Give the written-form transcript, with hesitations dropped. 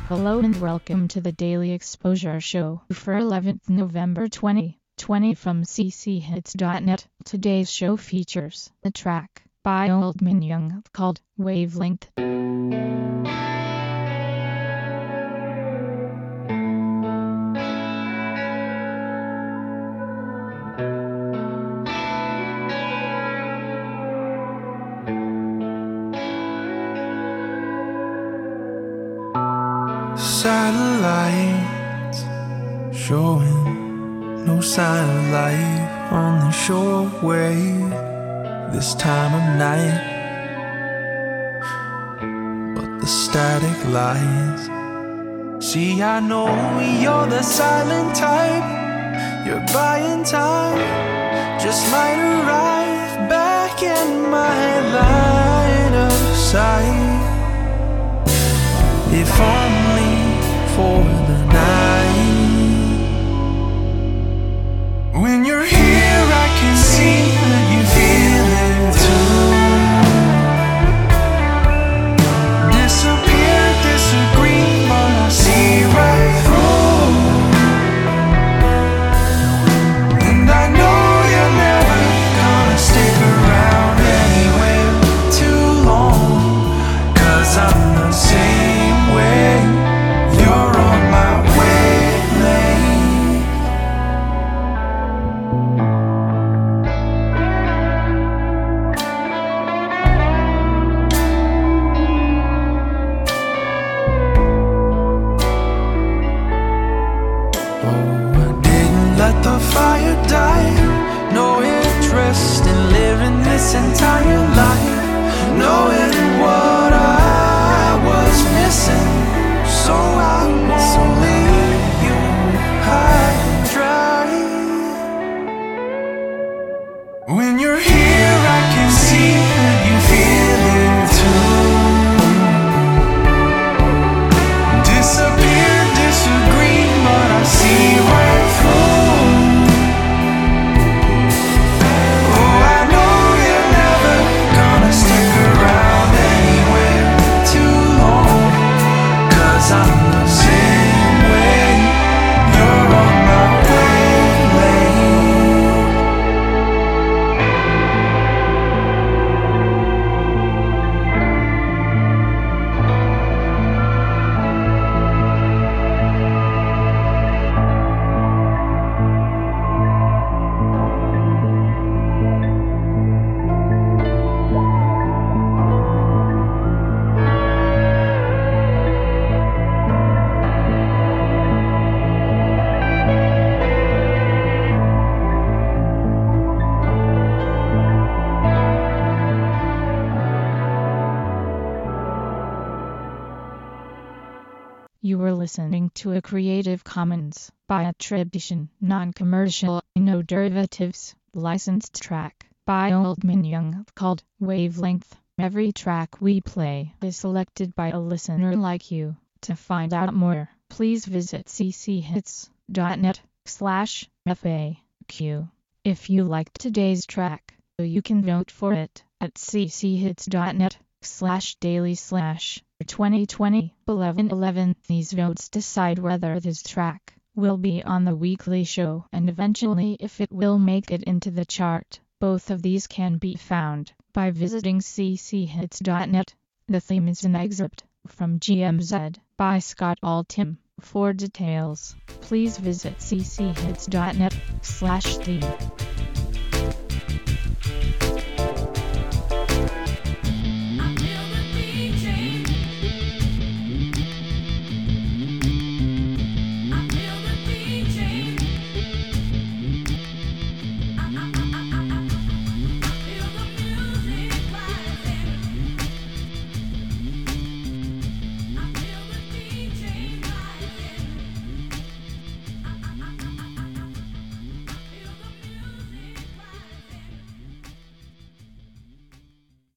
Hello and welcome to the Daily Exposure Show for 11th November 2020 from cchits.net. Today's show features a track by Old Man Young called Wavelength. Satellites showing no sign of life on the shortwave this time of night, but the static lies. See, I know you're the silent type. You're buying time, just might arrive back in my line of sight. If only for the night. When you're here, I can see that you feel it too. Disappear, disagree, but I see right through. And I know you're never gonna stick around anywhere too long, 'cause I'm the same way. You're on my wavelength. Oh, I didn't let the fire die. No interest in living this entire life, knowing what I was missing. So I won't leave you high and dry. When you're here, I can see that you feel it too. Disappear, disagree, but I see right through. Oh, I know you're never gonna stick around anywhere too long, 'cause I'm the same way. You're on my wavelength. You were listening to a Creative Commons by attribution, non-commercial, no derivatives, licensed track by Old Man Young called Wavelength. Every track we play is selected by a listener like you. To find out more, please visit cchits.net/FAQ. If you liked today's track, you can vote for it at cchits.net/daily/2020-1111. These votes decide whether this track will be on the weekly show and eventually if it will make it into the chart. Both of these can be found by visiting cchits.net. The theme is an excerpt from GMZ by Scott Altham. For details, please visit cchits.net/theme.